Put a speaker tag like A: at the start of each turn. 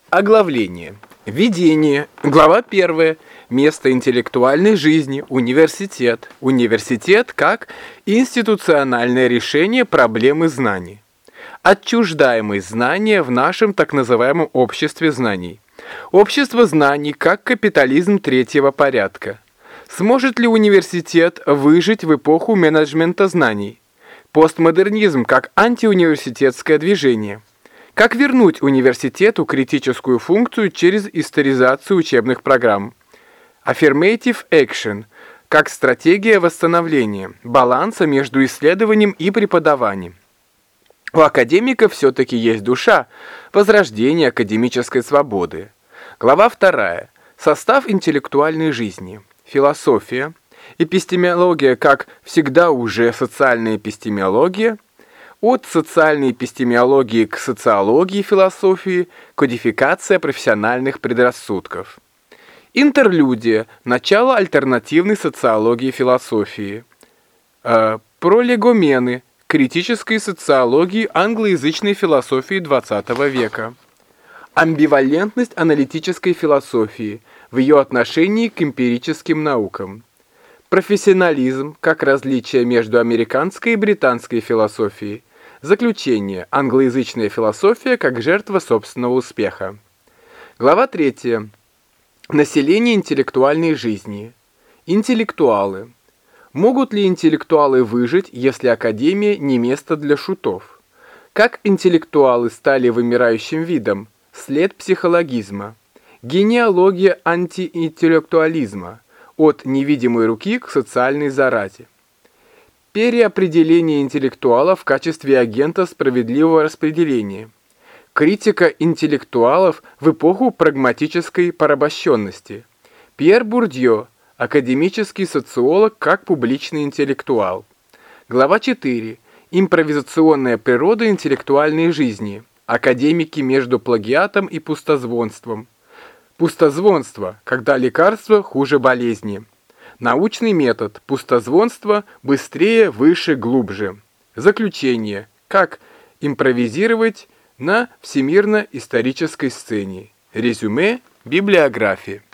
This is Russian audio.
A: Оглавление. Введение. Глава 1. Место интеллектуальной жизни. Университет. Университет как институциональное решение проблемы знаний. Отчуждаемость знания в нашем так называемом обществе знаний. Общество знаний как капитализм третьего порядка. Сможет ли университет выжить в эпоху менеджмента знаний? Постмодернизм как антиуниверситетское движение. Как вернуть университету критическую функцию через историзацию учебных программ? Affirmative Action как стратегия восстановления, баланса между исследованием и преподаванием. У академика все-таки есть душа, возрождение академической свободы. Глава 2. Состав интеллектуальной жизни. Философия. Эпистемология как всегда уже социальная эпистемология. От социальной эпистемологии к социологии философии, кодификация профессиональных предрассудков. Интерлюдия. Начало альтернативной социологии философии. Пролегомены. Критической социологии англоязычной философии XX века. Амбивалентность аналитической философии в ее отношении к эмпирическим наукам. Профессионализм как различие между американской и британской философией. Заключение. Англоязычная философия как жертва собственного успеха. Глава 3. Население интеллектуальной жизни. Интеллектуалы. Могут ли интеллектуалы выжить, если академия не место для шутов? Как интеллектуалы стали вымирающим видом? След психологизма. Генеалогия антиинтеллектуализма. От невидимой руки к социальной заразе. Переопределение интеллектуала в качестве агента справедливого распределения. Критика интеллектуалов в эпоху прагматической порабощенности. Пьер Бурдье. Академический социолог как публичный интеллектуал. Глава 4. Импровизационная природа интеллектуальной жизни. Академики между плагиатом и пустозвонством. Пустозвонство, когда лекарство хуже болезни. Научный метод. Пустозвонство быстрее, выше, глубже. Заключение. Как импровизировать на всемирно-исторической сцене. Резюме библиографии.